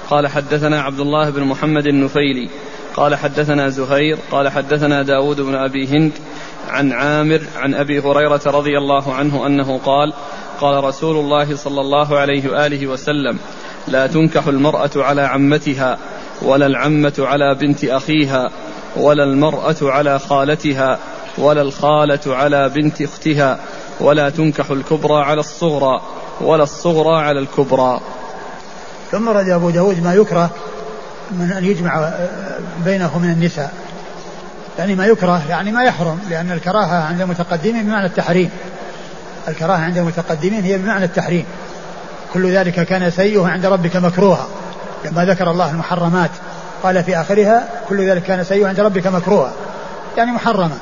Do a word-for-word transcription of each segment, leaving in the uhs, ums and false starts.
قال حدثنا عبد الله بن محمد النفيلي قال حدثنا زهير قال حدثنا داود بن أبي هند عن عامر عن أبي هريرة رضي الله عنه أنه قال قال رسول الله صلى الله عليه وآله وسلم لا تنكح المرأة على عمتها ولا العمة على بنت أخيها ولا المرأة على خالتها ولا الخالة على بنت أختها ولا تنكح الكبرى على الصغرى ولا الصغرى على الكبرى. ثم رد أبو داود ما يكره من أن يجمع بينه من النساء، يعني ما يكره يعني ما يحرم، لأن الكراهة عند المتقدمين بمعنى التحريم، الكراهة عند المتقدمين هي بمعنى التحريم. كل ذلك كان سيئه عند ربك مكروها، لما ذكر الله المحرمات قال في آخرها كل ذلك كان سيئه عند ربك مكروها، يعني محرما.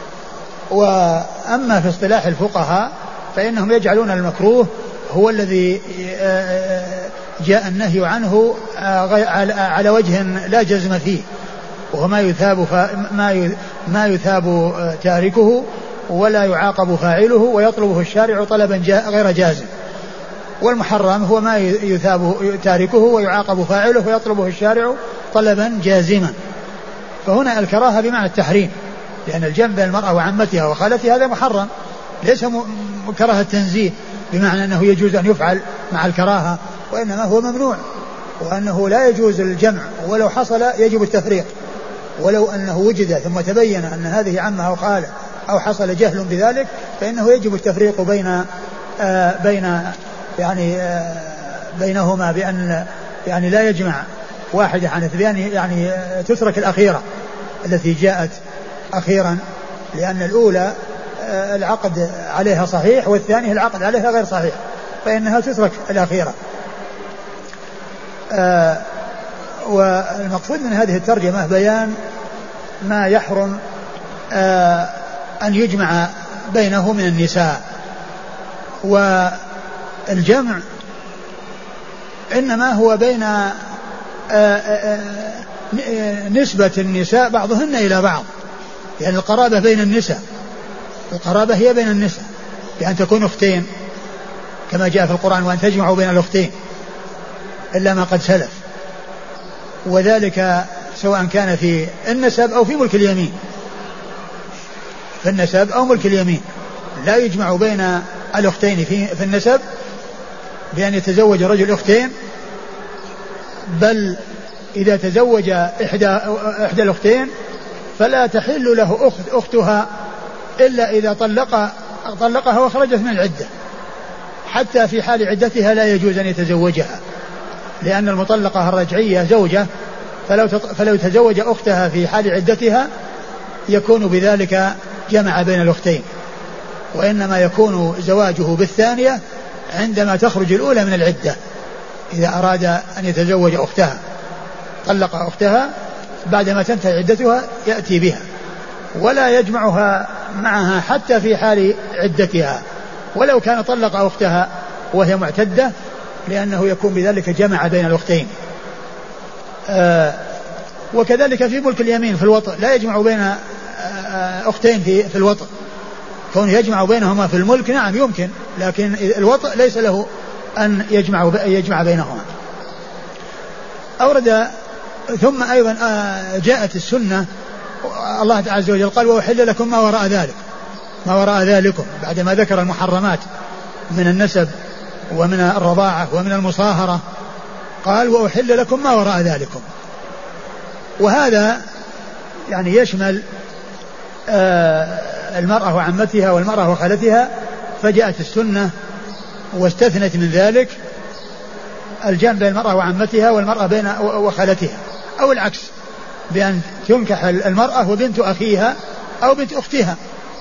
وأما في اصطلاح الفقهاء فإنهم يجعلون المكروه هو الذي جاء النهي عنه على وجه لا جزم فيه، وهو ما يثاب ما يثاب تاركه ولا يعاقب فاعله ويطلبه الشارع طلبا غير جازم. والمحرم هو ما يثاب تاركه ويعاقب فاعله ويطلبه الشارع طلبا جازما. فهنا الكراهة بمعنى التحريم، لأن الجمع بين المرأة وعمتها وخالتها هذا محرم، ليس كراهة تنزيه بمعنى أنه يجوز أن يفعل مع الكراهة، وإنما هو ممنوع، وأنه لا يجوز الجمع، ولو حصل يجب التفريق، ولو أنه وجد ثم تبين أن هذه عمة أو خالة أو حصل جهل بذلك فإنه يجب التفريق بين آه بين يعني آه بينهما، بأن يعني لا يجمع واحدة عن اثنين، يعني آه تترك الأخيرة التي جاءت أخيرا، لأن الأولى آه العقد عليها صحيح والثانية العقد عليها غير صحيح، فإنها تترك الأخيرة. آه والمقصود من هذه الترجمة بيان ما يحرم آه أن يجمع بينه من النساء. والجمع إنما هو بين آآ آآ نسبة النساء بعضهن إلى بعض، يعني القرابة بين النساء، القرابة هي بين النساء بأن تكون أختين كما جاء في القرآن وأن تجمعوا بين الأختين إلا ما قد سلف، وذلك سواء كان في النسب أو في ملك اليمين، في النسب أو ملك اليمين لا يجمع بين الأختين في, في النسب بأن يتزوج رجل أختين، بل إذا تزوج إحدى, إحدى الأختين فلا تحل له أخت أختها إلا إذا طلق طلقها وخرجت من العدة، حتى في حال عدتها لا يجوز أن يتزوجها، لأن المطلقة الرجعية زوجة، فلو, فلو تزوج أختها في حال عدتها يكون بذلك جمع بين الأختين، وإنما يكون زواجه بالثانية عندما تخرج الأولى من العدة، إذا أراد أن يتزوج أختها طلق أختها بعدما تنتهي عدتها يأتي بها، ولا يجمعها معها حتى في حال عدتها ولو كان طلق أختها وهي معتدة، لأنه يكون بذلك جمع بين الأختين. آه وكذلك في ملك اليمين في الوطء لا يجمع بين آه أختين في, في الوطء، كون يجمع بينهما في الملك نعم يمكن، لكن الوطء ليس له أن يجمع, يجمع بينهما. أورد ثم أيضا آه جاءت السنة، الله عز وجل قال وأحل لكم ما وراء ذلك، ما وراء ذلكم، بعدما ذكر المحرمات من النسب ومن الرضاعة ومن المصاهرة قال وأحل لكم ما وراء ذلكم، وهذا يعني يشمل آه المرأة وعمتها والمرأة وخالتها، فجاءت السنة واستثنت من ذلك الجمع بين المرأة وعمتها والمرأة بين وخالتها، أو العكس بأن تنكح المرأة وبنت أخيها أو بنت أختها.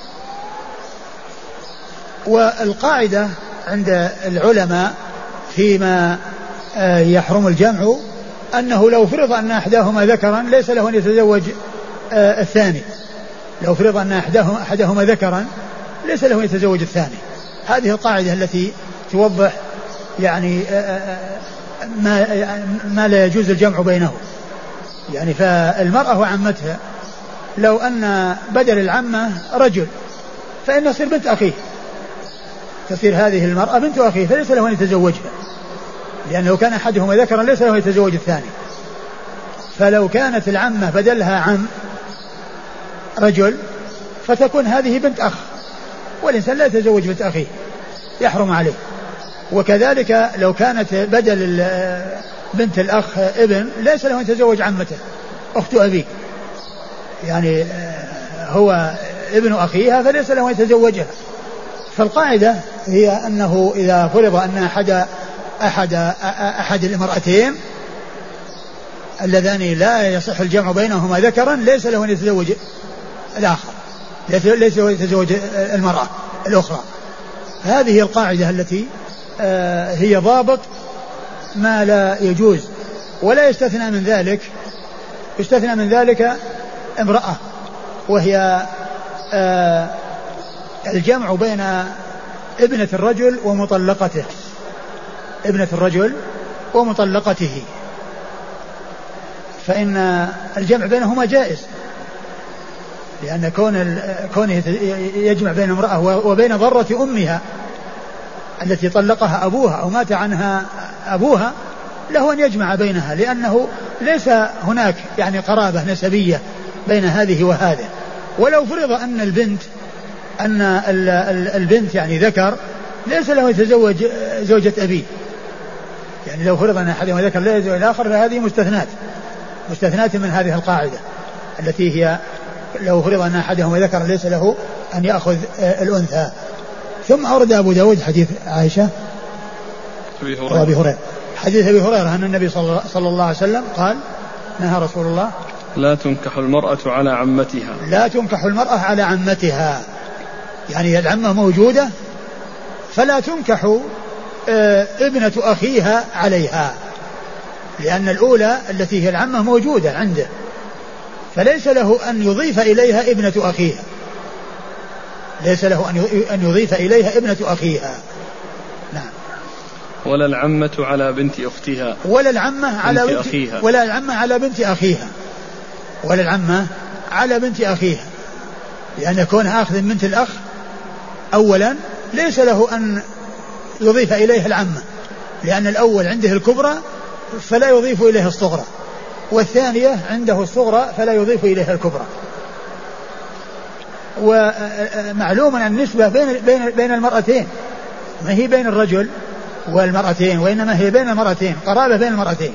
والقاعدة عند العلماء فيما يحرم الجمع أنه لو فرض أن أحداهما ذكرا ليس له أن يتزوج الثاني، لو فرض أن أحداهما, أحداهما ذكرا ليس له أن يتزوج الثاني. هذه القاعدة التي توضح يعني ما, ما لا يجوز الجمع بينه، يعني فالمرأة وعمتها لو أن بدل العمة رجل فإن تصير بنت أخيه، تصير هذه المرأة بنت أخيه فليس له أن يتزوجها، لأن لو كان أحدهما ذكرا ليس له يتزوج الثاني. فلو كانت العمة بدلها عم رجل فتكون هذه بنت أخ، والإنسان لا يتزوج بنت أخيه يحرم عليه. وكذلك لو كانت بدل بنت الأخ ابن ليس له يتزوج عمته أخت أبيه، يعني هو ابن أخيها فليس له يتزوجها. فالقاعدة هي أنه إذا فرض أن أحد أحد أحد الامرأتين اللذان لا يصح الجمع بينهما ذكرا ليس له أن يتزوج الآخر، ليس له أن يتزوج المرأة الأخرى. هذه القاعدة التي هي ضابط ما لا يجوز، ولا يستثنى من ذلك يستثنى من ذلك امرأة، وهي الجمع بين ابنة الرجل ومطلقته ابنة الرجل ومطلقته، فإن الجمع بينهما جائز، لأن كون كونه يجمع بين امرأة وبين ضرة أمها التي طلقها أبوها أو مات عنها أبوها له أن يجمع بينها، لأنه ليس هناك يعني قرابة نسبية بين هذه وهذه. ولو فرض أن البنت أن البنت يعني ذكر ليس له يتزوج زوجة أبيه، يعني لو فرض أن أحدهما ذكر لا يتزوج الآخر فهذه مستثنات مستثنات من هذه القاعدة التي هي لو فرض أن أحدهما ذكر ليس له أن يأخذ الأنثى. ثم أورد أبو داود حديث عائشة وأبي هريرة، حديث أبي هريرة أن النبي صلى الله عليه وسلم قال نهى رسول الله لا تنكح المرأة على عمتها لا تنكح المرأة على عمتها، يعني العمة موجودة فلا تنكح ابنة أخيها عليها، لأن الأولى التي هي العمة موجودة عنده فليس له أن يضيف إليها ابنة أخيها ليس له أن يضيف إليها ابنة أخيها. نعم. ولا العمة على بنت أختها ولا العمة على بنت أخيها ولا العمة على بنت أخيها ولا العمة على بنت أخيها، لأن كونها أخذ من بنت الأخ أولا ليس له أن يضيف إليها العمة، لأن الأول عنده الكبرى فلا يضيف إليها الصغرى، والثانية عنده الصغرى فلا يضيف إليها الكبرى. ومعلوم أن النسبة بين بين بين المرأتين ما هي بين الرجل والمرأتين، وإنما هي بين المرأتين، قرابة بين المرأتين.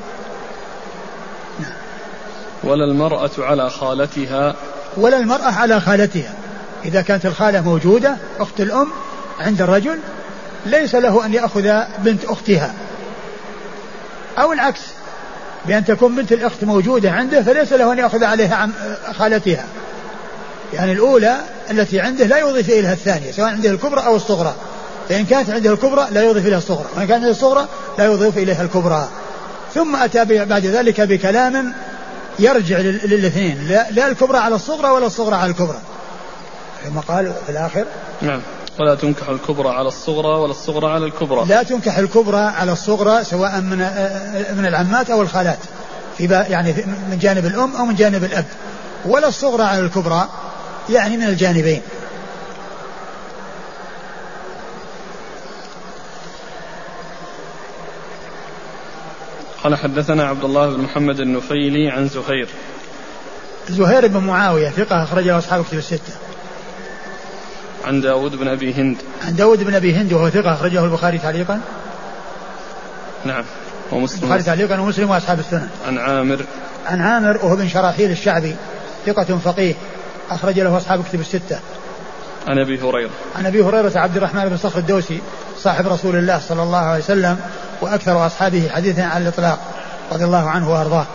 ولا المرأة على خالتها ولا المرأة على خالتها، إذا كانت الخالة موجودة أخت الأم عند الرجل ليس له أن يأخذ بنت أختها، أو العكس بأن تكون بنت الأخت موجودة عنده فليس له أن يأخذ عليها خالتها، يعني الأولى التي عنده لا يضيف إليها الثانية سواء عنده الكبرى أو الصغرى، فإن كانت عنده الكبرى لا يضيف إليها الصغرى، وإن كانت عنده الصغرى لا يضيف إليها الكبرى. ثم أتى بعد ذلك بكلام يرجع للاثنين، لا, لا الكبرى على الصغرى ولا الصغرى على الكبرى، ثم قال في الآخر نعم ولا تنكح الكبرى على الصغرى ولا الصغرى على الكبرى. لا تنكح الكبرى على الصغرى سواء من من العمات أو الخالات، في يعني من جانب الأم أو من جانب الأب، ولا الصغرى على الكبرى يعني من الجانبين. قال حدثنا عبد الله بن محمد النفيلي عن زهير زهير بن معاوية ثقة أخرجه أصحاب كتب الستة. عن داود بن أبي هند عن داود بن أبي هند وهو ثقة أخرجه البخاري تعليقا. نعم ومسلم البخاري تعليقا ومسلم وأصحاب السنن. عن عامر عن عامر وهو بن شراحيل الشعبي ثقة فقيه أخرج له أصحاب كتب الستة. عن أبي هريرة عن أبي هريرة عبد الرحمن بن صخر الدوسي صاحب رسول الله صلى الله عليه وسلم وأكثر أصحابه حديثا على الإطلاق رضي الله عنه وأرضاه.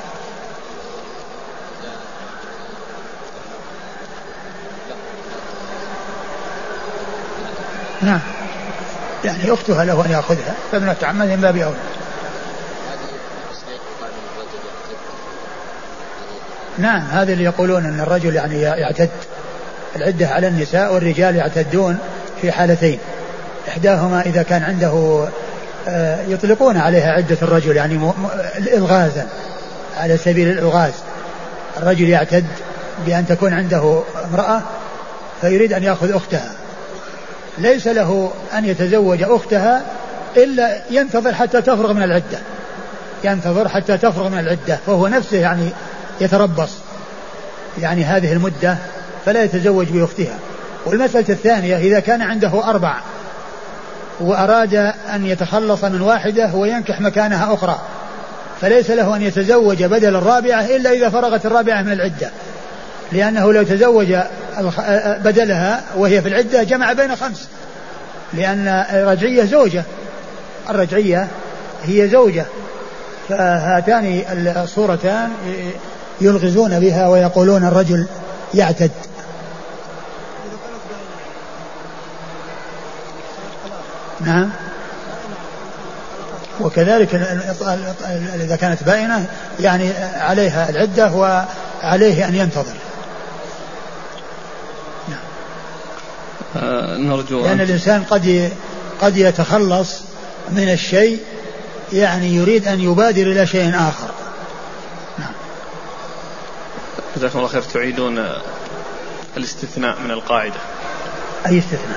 نعم يعني أختها له أن يأخذها فابنة عمه من باب أولى. نعم هذا اللي يقولون أن الرجل يعني يعتد العدة على النساء والرجال يعتدون في حالتين، إحداهما إذا كان عنده يطلقون عليها عدة الرجل يعني الإلغازا على سبيل الإلغاز، الرجل يعتد بأن تكون عنده امرأة فيريد أن يأخذ أختها، ليس له أن يتزوج أختها إلا ينتظر حتى تفرغ من العدة، ينتظر حتى تفرغ من العدة، فهو نفسه يعني يتربص يعني هذه المدة فلا يتزوج بأختها. والمسألة الثانية إذا كان عنده أربع وأراد أن يتخلص من واحدة وينكح مكانها أخرى فليس له أن يتزوج بدل الرابعة إلا إذا فرغت الرابعة من العدة، لأنه لو تزوج بدلها وهي في العدة جمع بين خمس، لأن الرجعية زوجة، الرجعية هي زوجة. فهاتان الصورتان يلغزون بها ويقولون الرجل يعتد. نعم. وكذلك إذا كانت بائنة يعني عليها العدة وعليه أن ينتظر. نعم. آه نرجو لأن الإنسان قد قد يتخلص من الشيء يعني يريد أن يبادر إلى شيء آخر. نعم. جزاكم الله خير. تعيدون الاستثناء من القاعدة؟ أي استثناء؟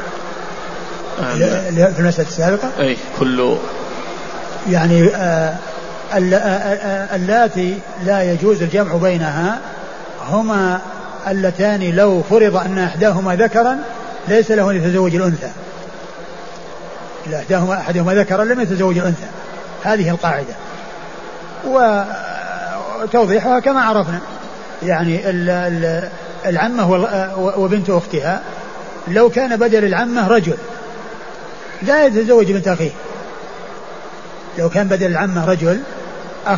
في المسألة السابقة أي كل يعني آه اللاتي لا يجوز الجمع بينها هما اللتان لو فرض أن أحداهما ذكرا ليس له أن يتزوج الأنثى، لا أحداهما أحدهما ذكرا لم يتزوج الأنثى، هذه القاعدة. وتوضيحها كما عرفنا يعني العمة وبنت أختها لو كان بدل العمة رجل لا يتزوج بنت أخيه، لو كان بدل العمة رجل أخ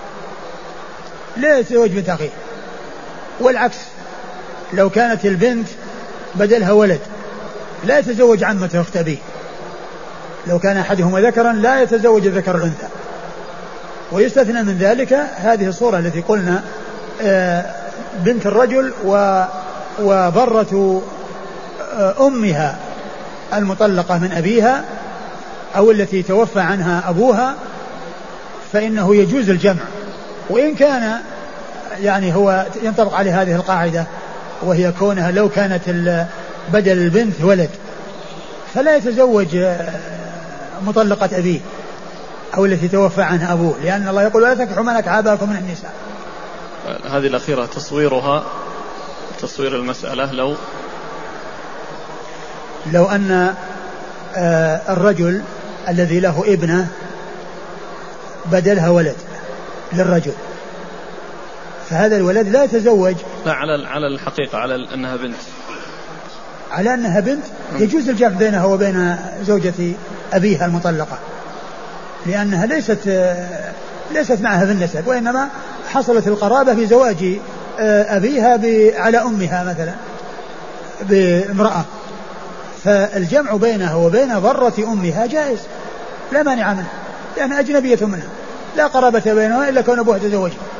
لا يتزوج بنت أخيه. والعكس لو كانت البنت بدلها ولد لا يتزوج عمة أخت أبيه، لو كان أحدهما ذكرا لا يتزوج ذكر الأنثى. ويستثنى من ذلك هذه الصورة التي قلنا بنت الرجل وضرة أمها المطلقة من أبيها أو التي توفى عنها أبوها، فإنه يجوز الجمع وإن كان يعني هو ينطبق عليه هذه القاعدة، وهي كونها لو كانت بدل البنت ولد فلا يتزوج مطلقة أبيه أو التي توفى عنها أبوه، لأن الله يقول لا تنكحوا ما نكح آباءكم من النساء. هذه الأخيرة تصويرها تصوير المسألة لو لو أن الرجل الذي له ابنة بدلها ولد للرجل فهذا الولد لا يتزوج. لا على على الحقيقة على أنها بنت، على أنها بنت يجوز الجمع بينها وبين زوجة أبيها المطلقة، لأنها ليست ليست معها في النسب، وإنما حصلت القرابة في زواج أبيها على أمها مثلا بامرأة، فالجمع بينها وبين ضرة أمها جائز لا مانع منه، لأنها أجنبية منها لا قرابة بينها إلا كون أبوها تزوجها.